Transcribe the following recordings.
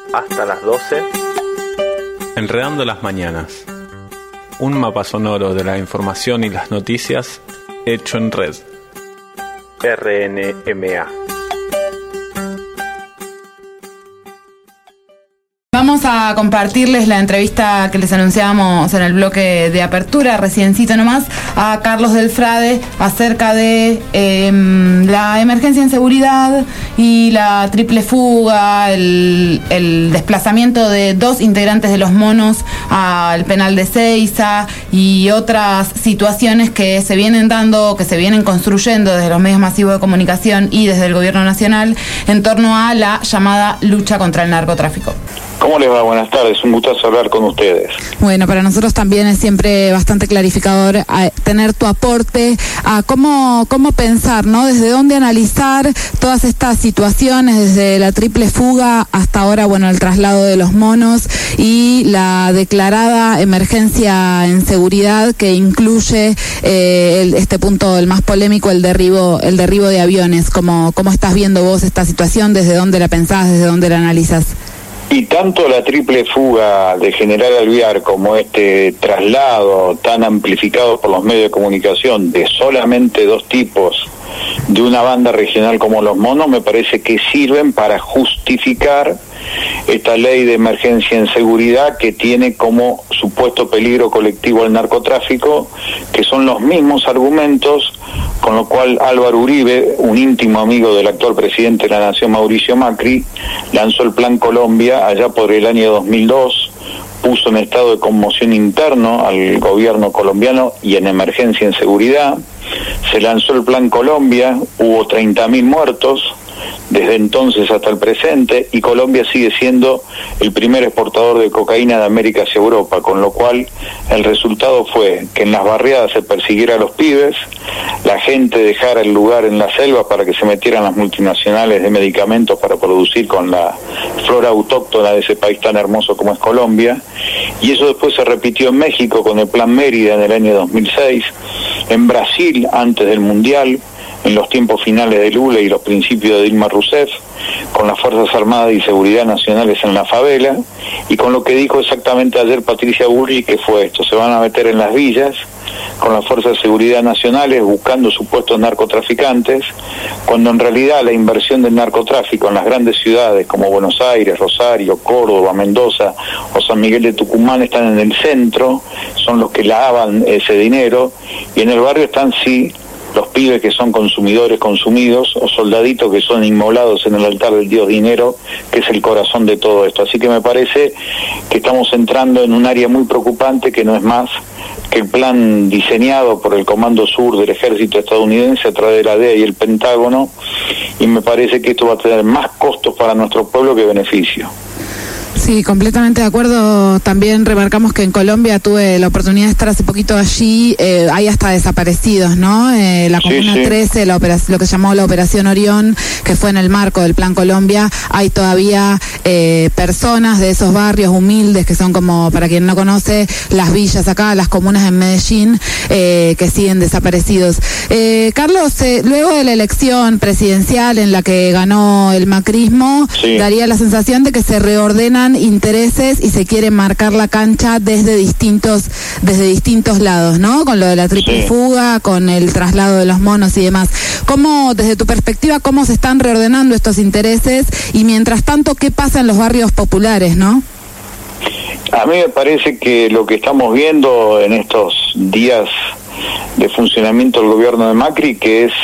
hasta las 12. Enredando las mañanas. Un mapa sonoro de la información y las noticias hecho en red. RNMA. Vamos a compartirles la entrevista que les anunciábamos en el bloque de apertura, reciencito nomás, a Carlos Delfrade acerca de la emergencia en seguridad y la triple fuga, el desplazamiento de 2 integrantes de los Monos al penal de Seiza y otras situaciones que se vienen dando, que se vienen construyendo desde los medios masivos de comunicación y desde el gobierno nacional en torno a la llamada lucha contra el narcotráfico. ¿Cómo les va? Buenas tardes, un gustazo hablar con ustedes. Bueno, para nosotros también es siempre bastante clarificador tener tu aporte a cómo pensar, ¿no? Desde dónde analizar todas estas situaciones, desde la triple fuga hasta ahora, bueno, el traslado de los Monos y la declarada emergencia en seguridad que incluye este punto, el más polémico, el derribo de aviones. ¿Cómo estás viendo vos esta situación? ¿Desde dónde la pensás? ¿Desde dónde la analizás? Y tanto la triple fuga de General Alvear como este traslado tan amplificado por los medios de comunicación de solamente 2 tipos de una banda regional como los Monos, me parece que sirven para justificar esta ley de emergencia en seguridad que tiene como supuesto peligro colectivo el narcotráfico, que son los mismos argumentos con lo cual Álvaro Uribe, un íntimo amigo del actual presidente de la Nación, Mauricio Macri, lanzó el Plan Colombia allá por el año 2002, puso en estado de conmoción interno al gobierno colombiano y en emergencia en seguridad. Se lanzó el Plan Colombia, hubo 30.000 muertos desde entonces hasta el presente, y Colombia sigue siendo el primer exportador de cocaína de América hacia Europa, con lo cual el resultado fue que en las barriadas se persiguiera a los pibes, la gente dejara el lugar en la selva para que se metieran las multinacionales de medicamentos para producir con la flora autóctona de ese país tan hermoso como es Colombia, y eso después se repitió en México con el Plan Mérida en el año 2006, en Brasil antes del Mundial, en los tiempos finales de Lula y los principios de Dilma Rousseff, con las Fuerzas Armadas y Seguridad Nacionales en la favela, y con lo que dijo exactamente ayer Patricia Bullrich, que fue esto: se van a meter en las villas con las Fuerzas de Seguridad Nacionales buscando supuestos narcotraficantes, cuando en realidad la inversión del narcotráfico en las grandes ciudades como Buenos Aires, Rosario, Córdoba, Mendoza o San Miguel de Tucumán están en el centro, son los que lavan ese dinero, y en el barrio están sí los pibes que son consumidores consumidos o soldaditos que son inmolados en el altar del dios dinero, que es el corazón de todo esto. Así que me parece que estamos entrando en un área muy preocupante que no es más que el plan diseñado por el Comando Sur del Ejército estadounidense a través de la DEA y el Pentágono, y me parece que esto va a tener más costos para nuestro pueblo que beneficio. Sí, completamente de acuerdo. También remarcamos que en Colombia tuve la oportunidad de estar hace poquito allí, hay hasta desaparecidos, ¿no? La Comuna 13, lo que se llamó la Operación Orión, que fue en el marco del Plan Colombia, hay todavía personas de esos barrios humildes que son como, para quien no conoce, las villas acá, las comunas en Medellín, que siguen desaparecidos. Carlos, luego de la elección presidencial en la que ganó el macrismo, daría la sensación de que se reordenan intereses y se quiere marcar la cancha desde distintos lados, ¿no? Con lo de la triple fuga, con el traslado de los Monos y demás. ¿Cómo, desde tu perspectiva, cómo se están reordenando estos intereses y mientras tanto qué pasa en los barrios populares, ¿no? A mí me parece que lo que estamos viendo en estos días de funcionamiento del gobierno de Macri, que es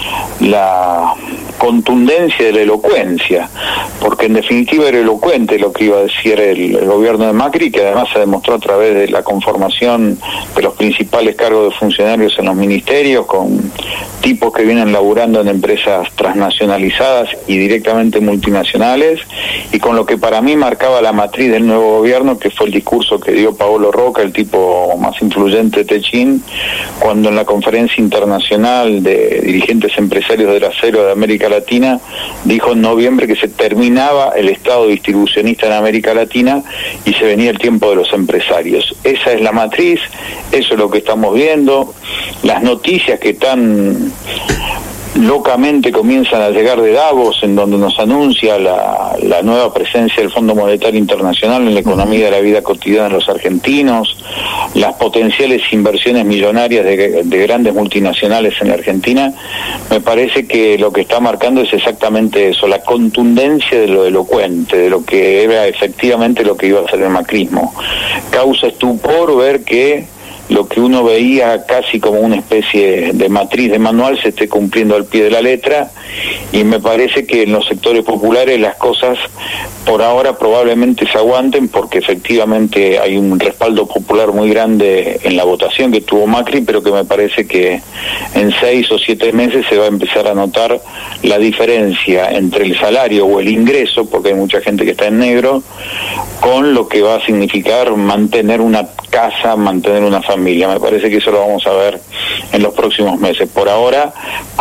la contundencia de la elocuencia, porque en definitiva era elocuente lo que iba a decir el gobierno de Macri, que además se demostró a través de la conformación de los principales cargos de funcionarios en los ministerios, con tipos que vienen laburando en empresas transnacionalizadas y directamente multinacionales, y con lo que para mí marcaba la matriz del nuevo gobierno, que fue el discurso que dio Paolo Roca, el tipo más influyente de Techín, cuando en la conferencia internacional de dirigentes empresarios del acero de América Latina dijo en noviembre que se terminaba el estado distribucionista en América Latina y se venía el tiempo de los empresarios. Esa es la matriz, eso es lo que estamos viendo. Las noticias que están locamente comienzan a llegar de Davos, en donde nos anuncia la nueva presencia del Fondo Monetario Internacional en la economía de la vida cotidiana de los argentinos, las potenciales inversiones millonarias de grandes multinacionales en la Argentina. Me parece que lo que está marcando es exactamente eso, la contundencia de lo elocuente, de lo que era efectivamente lo que iba a ser el macrismo. Causa estupor ver que lo que uno veía casi como una especie de matriz de manual se esté cumpliendo al pie de la letra, y me parece que en los sectores populares las cosas por ahora probablemente se aguanten, porque efectivamente hay un respaldo popular muy grande en la votación que tuvo Macri, pero que me parece que en 6 o 7 meses se va a empezar a notar la diferencia entre el salario o el ingreso, porque hay mucha gente que está en negro, con lo que va a significar mantener una casa, mantener una familia. Me parece que eso lo vamos a ver en los próximos meses. Por ahora,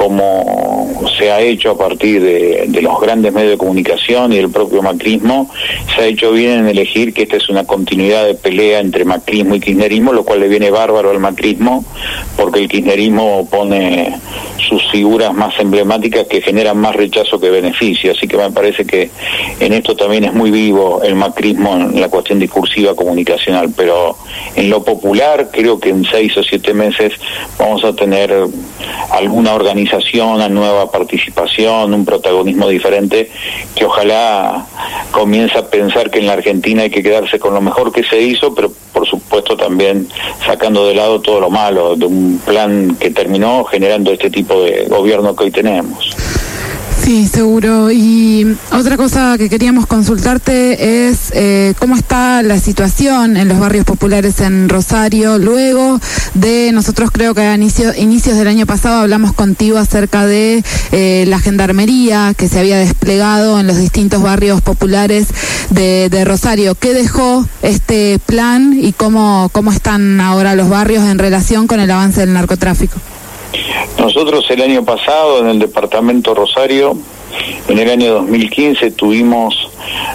como se ha hecho a partir de los grandes medios de comunicación y del propio macrismo, se ha hecho bien en elegir que esta es una continuidad de pelea entre macrismo y kirchnerismo, lo cual le viene bárbaro al macrismo, porque el kirchnerismo pone sus figuras más emblemáticas que generan más rechazo que beneficio. Así que me parece que en esto también es muy vivo el macrismo en la cuestión discursiva comunicacional, pero en lo popular creo que en 6 o 7 meses vamos a tener alguna organización, una nueva participación, un protagonismo diferente, que ojalá comience a pensar que en la Argentina hay que quedarse con lo mejor que se hizo, pero por supuesto también sacando de lado todo lo malo de un plan que terminó generando este tipo de gobierno que hoy tenemos. Sí, seguro. Y otra cosa que queríamos consultarte es cómo está la situación en los barrios populares en Rosario. Luego de, nosotros creo que a inicios del año pasado hablamos contigo acerca de la gendarmería que se había desplegado en los distintos barrios populares de Rosario. ¿Qué dejó este plan y cómo están ahora los barrios en relación con el avance del narcotráfico? Nosotros el año pasado en el departamento Rosario, en el año 2015 tuvimos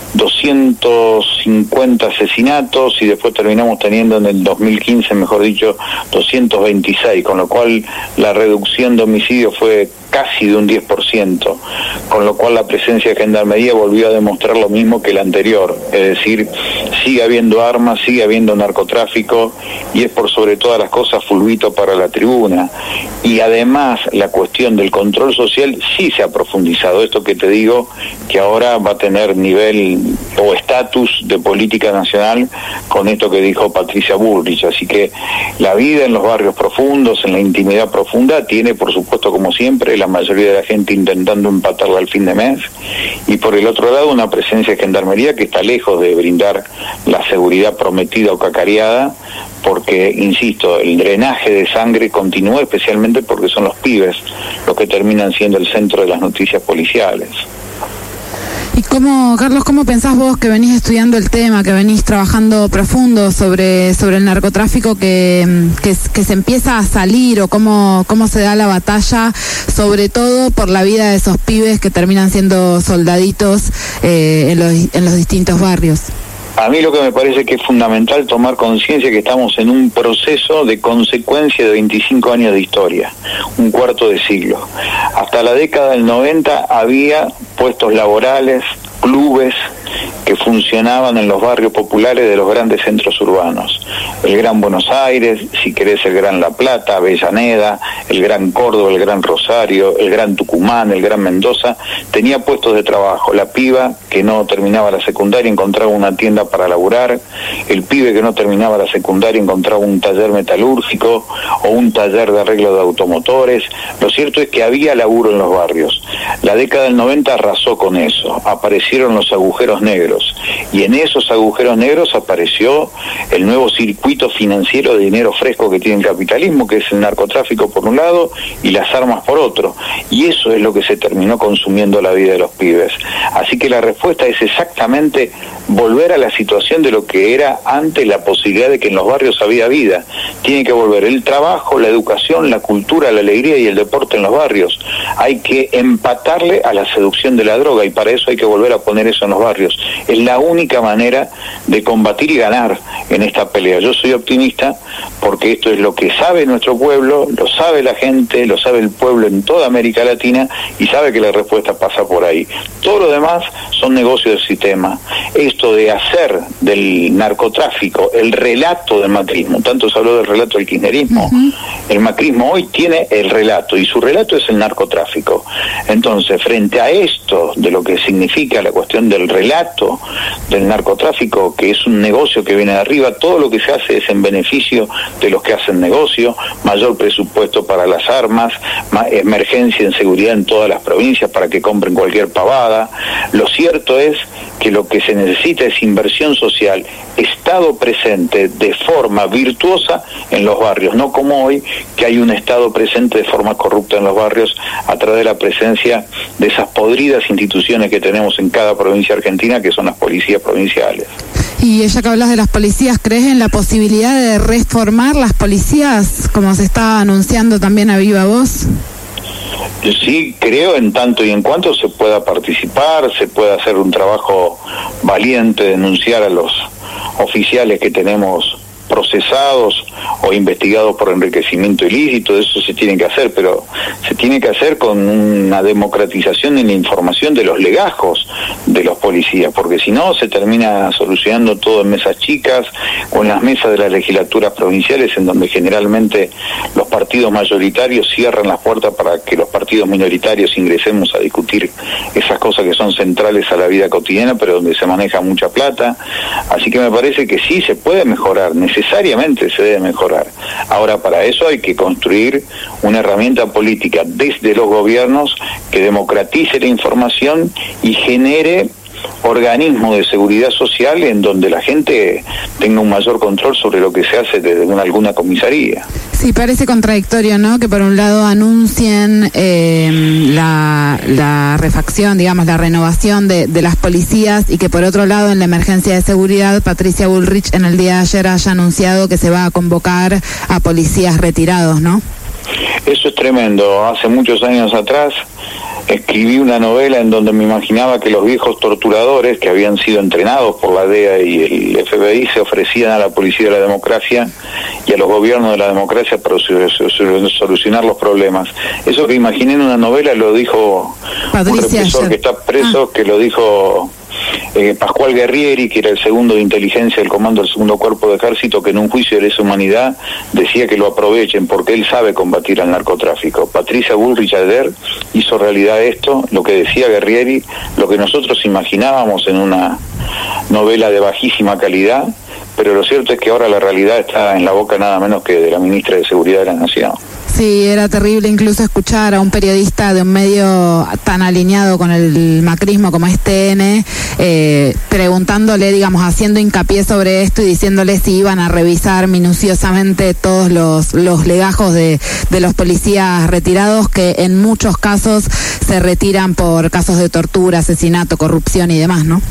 250 asesinatos y después terminamos teniendo en el 2015, mejor dicho, 226, con lo cual la reducción de homicidios fue casi de un 10%, con lo cual la presencia de Gendarmería volvió a demostrar lo mismo que la anterior, es decir, sigue habiendo armas, sigue habiendo narcotráfico, y es por sobre todas las cosas fulbito para la tribuna. Y además la cuestión del control social sí se ha profundizado, esto que te digo, que ahora va a tener nivel o estatus de política nacional con esto que dijo Patricia Bullrich. Así que la vida en los barrios profundos, en la intimidad profunda, tiene por supuesto como siempre la mayoría de la gente intentando empatarla al fin de mes, y por el otro lado una presencia de Gendarmería que está lejos de brindar la seguridad prometida o cacareada, porque, insisto, el drenaje de sangre continúa, especialmente porque son los pibes los que terminan siendo el centro de las noticias policiales. ¿Y Carlos, cómo pensás vos que venís estudiando el tema, que venís trabajando profundo sobre el narcotráfico, que se empieza a salir, o cómo se da la batalla, sobre todo por la vida de esos pibes que terminan siendo soldaditos en los distintos barrios? A mí lo que me parece que es fundamental tomar conciencia que estamos en un proceso de consecuencia de 25 años de historia, un cuarto de siglo. Hasta la década del 90 había puestos laborales, clubes que funcionaban en los barrios populares de los grandes centros urbanos. El Gran Buenos Aires, si querés el Gran La Plata, Avellaneda, el Gran Córdoba, el Gran Rosario, el Gran Tucumán, el Gran Mendoza, tenía puestos de trabajo. La piba que no terminaba la secundaria encontraba una tienda para laburar, el pibe que no terminaba la secundaria encontraba un taller metalúrgico o un taller de arreglo de automotores. Lo cierto es que había laburo en los barrios. La década del 90 arrasó con eso, aparecieron los agujeros negros, y en esos agujeros negros apareció el nuevo circuito financiero de dinero fresco que tiene el capitalismo, que es el narcotráfico por un lado y las armas por otro, y eso es lo que se terminó consumiendo la vida de los pibes. Así que la respuesta es exactamente volver a la situación de lo que era antes la posibilidad de que en los barrios había vida. Tiene que volver el trabajo, la educación, la cultura, la alegría y el deporte en los barrios. Hay que empatarle a la seducción de la droga, y para eso hay que volver a poner eso en los barrios. Es la única manera de combatir y ganar en esta pelea. Yo soy optimista porque esto es lo que sabe nuestro pueblo, lo sabe la gente, lo sabe el pueblo en toda América Latina y sabe que la respuesta pasa por ahí. Todo lo demás son negocios del sistema. Esto de hacer del narcotráfico el relato del macrismo, tanto se habló del relato del kirchnerismo, el macrismo hoy tiene el relato y su relato es el narcotráfico. Entonces, frente a esto de lo que significa la cuestión del relato del narcotráfico, que es un negocio que viene de arriba, todo lo que se hace es en beneficio de los que hacen negocio, mayor presupuesto para las armas, emergencia en seguridad en todas las provincias para que compren cualquier pavada. Lo cierto es que lo que se necesita es inversión social, Estado presente de forma virtuosa en los barrios, no como hoy que hay un Estado presente de forma corrupta en los barrios a través de la presencia de esas podridas instituciones que tenemos en cada provincia argentina, que son las policías provinciales. Y ya que hablas de las policías, ¿crees en la posibilidad de reformar las policías, como se está anunciando también a viva voz? Sí, creo en tanto y en cuanto se pueda participar, se pueda hacer un trabajo valiente, denunciar a los oficiales que tenemos procesados o investigados por enriquecimiento ilícito. Eso se tiene que hacer, pero se tiene que hacer con una democratización en la información de los legajos de los policías, porque si no se termina solucionando todo en mesas chicas o en las mesas de las legislaturas provinciales, en donde generalmente los partidos mayoritarios cierran las puertas para que los partidos minoritarios ingresemos a discutir esas cosas que son centrales a la vida cotidiana, pero donde se maneja mucha plata. Así que me parece que sí se puede mejorar, necesariamente se debe mejorar. Ahora, para eso hay que construir una herramienta política desde los gobiernos que democratice la información y genere organismos de seguridad social en donde la gente tenga un mayor control sobre lo que se hace desde alguna comisaría. Sí, parece contradictorio, ¿no? Que por un lado anuncien la refacción, digamos, la renovación de las policías, y que por otro lado en la emergencia de seguridad Patricia Bullrich en el día de ayer haya anunciado que se va a convocar a policías retirados, ¿no? Eso es tremendo. Hace muchos años atrás escribí una novela en donde me imaginaba que los viejos torturadores que habían sido entrenados por la DEA y el FBI se ofrecían a la policía de la democracia y a los gobiernos de la democracia para solucionar los problemas. Eso que imaginé en una novela lo dijo Patricia, un represor que está preso, que lo dijo Pascual Guerrieri, que era el segundo de inteligencia del comando del segundo cuerpo de ejército, que en un juicio de lesa humanidad decía que lo aprovechen porque él sabe combatir al narcotráfico. Patricia Bullrich ayer hizo realidad esto, lo que decía Guerrieri, lo que nosotros imaginábamos en una novela de bajísima calidad, pero lo cierto es que ahora la realidad está en la boca nada menos que de la ministra de Seguridad de la Nación. Sí, era terrible incluso escuchar a un periodista de un medio tan alineado con el macrismo como es TN, preguntándole, digamos, haciendo hincapié sobre esto y diciéndole si iban a revisar minuciosamente todos los legajos de los policías retirados, que en muchos casos se retiran por casos de tortura, asesinato, corrupción y demás, ¿no?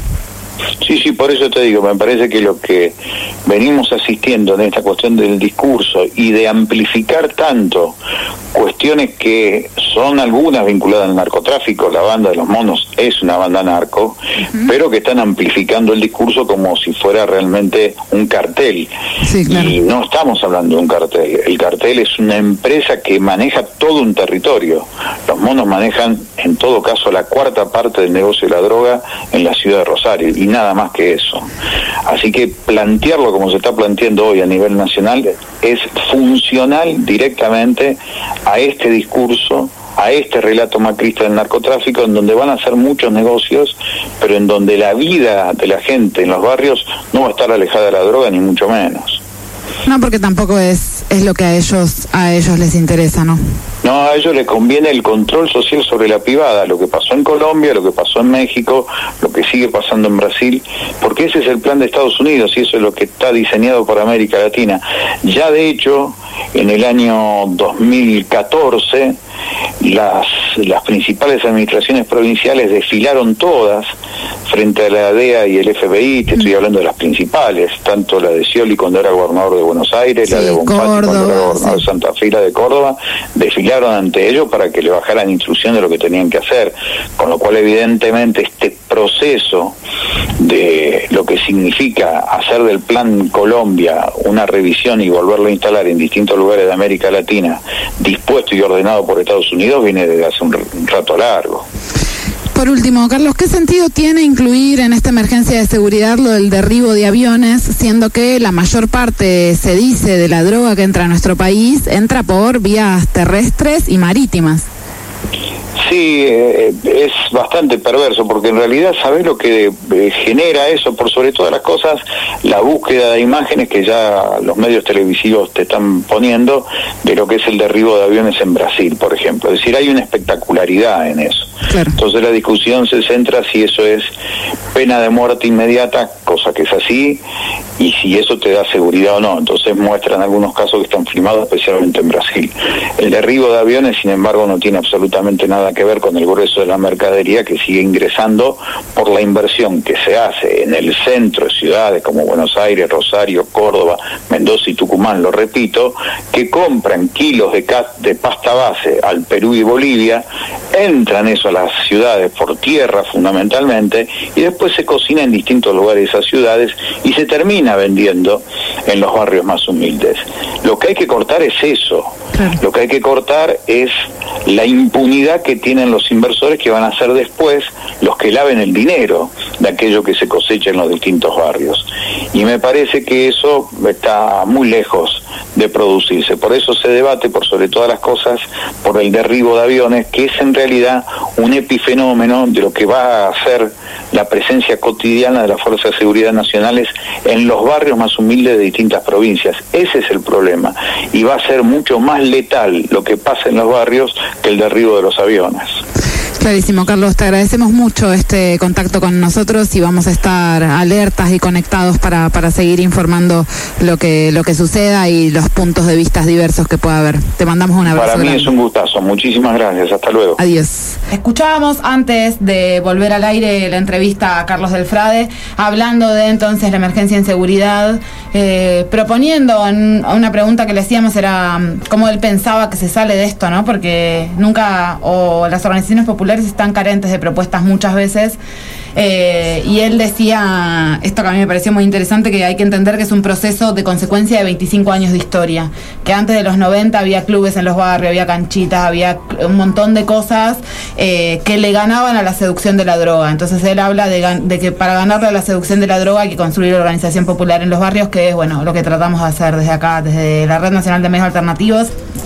Sí, por eso te digo, me parece que lo que venimos asistiendo en esta cuestión del discurso y de amplificar tanto cuestiones que son algunas vinculadas al narcotráfico, la banda de los monos es una banda narco, pero que están amplificando el discurso como si fuera realmente un cartel. Sí, claro. Y no estamos hablando de un cartel, el cartel es una empresa que maneja todo un territorio. Los monos manejan en todo caso la cuarta parte del negocio de la droga en la ciudad de Rosario y nada más que eso. Así que plantearlo como se está planteando hoy a nivel nacional es funcional directamente a este discurso, a este relato macrista del narcotráfico, en donde van a hacer muchos negocios, pero en donde la vida de la gente en los barrios no va a estar alejada de la droga, ni mucho menos. No, porque tampoco es lo que a ellos les interesa, ¿no? No, a ellos les conviene el control social sobre la privada, lo que pasó en Colombia, lo que pasó en México, lo que sigue pasando en Brasil, porque ese es el plan de Estados Unidos y eso es lo que está diseñado por América Latina. Ya de hecho, en el año 2014 las principales administraciones provinciales desfilaron todas frente a la DEA y el FBI. Te estoy hablando de las principales, tanto la de Scioli cuando era gobernador de Buenos Aires, la de Bonfatti cuando era gobernador de Santa Fe, la de Córdoba, desfilaron ante ellos para que le bajaran instrucción de lo que tenían que hacer, con lo cual evidentemente este proceso de lo que significa hacer del Plan Colombia una revisión y volverlo a instalar en distintos lugares de América Latina, dispuesto y ordenado por Estados Unidos, viene desde hace un rato largo. Por último, Carlos, ¿qué sentido tiene incluir en esta emergencia de seguridad lo del derribo de aviones, siendo que la mayor parte, se dice, de la droga que entra a nuestro país entra por vías terrestres y marítimas? Sí, es bastante perverso, porque en realidad, ¿sabés lo que genera eso? Por sobre todas las cosas, la búsqueda de imágenes que ya los medios televisivos te están poniendo de lo que es el derribo de aviones en Brasil, por ejemplo. Es decir, hay una espectacularidad en eso. Claro. Entonces la discusión se centra si eso es pena de muerte inmediata, cosa que es así, y si eso te da seguridad o no. Entonces muestran algunos casos que están filmados especialmente en Brasil. El derribo de aviones, sin embargo, no tiene absolutamente nada que ver con el grueso de la mercadería que sigue ingresando por la inversión que se hace en el centro de ciudades como Buenos Aires, Rosario, Córdoba, Mendoza y Tucumán, lo repito, que compran kilos de pasta base al Perú y Bolivia, entran eso a las ciudades por tierra fundamentalmente, y después se cocina en distintos lugares de esas ciudades y se termina vendiendo en los barrios más humildes. Lo que hay que cortar es eso. Lo que hay que cortar es la impunidad que tienen los inversores, que van a ser después los que laven el dinero de aquello que se cosecha en los distintos barrios. Y me parece que eso está muy lejos de producirse. Por eso se debate, por sobre todas las cosas, por el derribo de aviones, que es en realidad un epifenómeno de lo que va a ser la presencia cotidiana de las Fuerzas de Seguridad Nacionales en los barrios más humildes de distintas provincias. Ese es el problema. Y va a ser mucho más letal lo que pasa en los barrios que el derribo de los aviones. Clarísimo, Carlos, te agradecemos mucho este contacto con nosotros y vamos a estar alertas y conectados para seguir informando lo que suceda y los puntos de vista diversos que pueda haber. Te mandamos un abrazo. Para mí es un gustazo, muchísimas gracias, hasta luego. Adiós. Escuchábamos antes de volver al aire la entrevista a Carlos Delfrade, hablando de entonces la emergencia en seguridad, proponiendo una pregunta que le hacíamos era cómo él pensaba que se sale de esto, ¿no? Porque nunca, o las organizaciones populares están carentes de propuestas muchas veces, y él decía esto que a mí me pareció muy interesante, que hay que entender que es un proceso de consecuencia de 25 años de historia, que antes de los 90 había clubes en los barrios, había canchitas, había un montón de cosas que le ganaban a la seducción de la droga. Entonces él habla de que para ganarle a la seducción de la droga hay que construir organización popular en los barrios, que es bueno lo que tratamos de hacer desde acá, desde la Red Nacional de Medios Alternativos.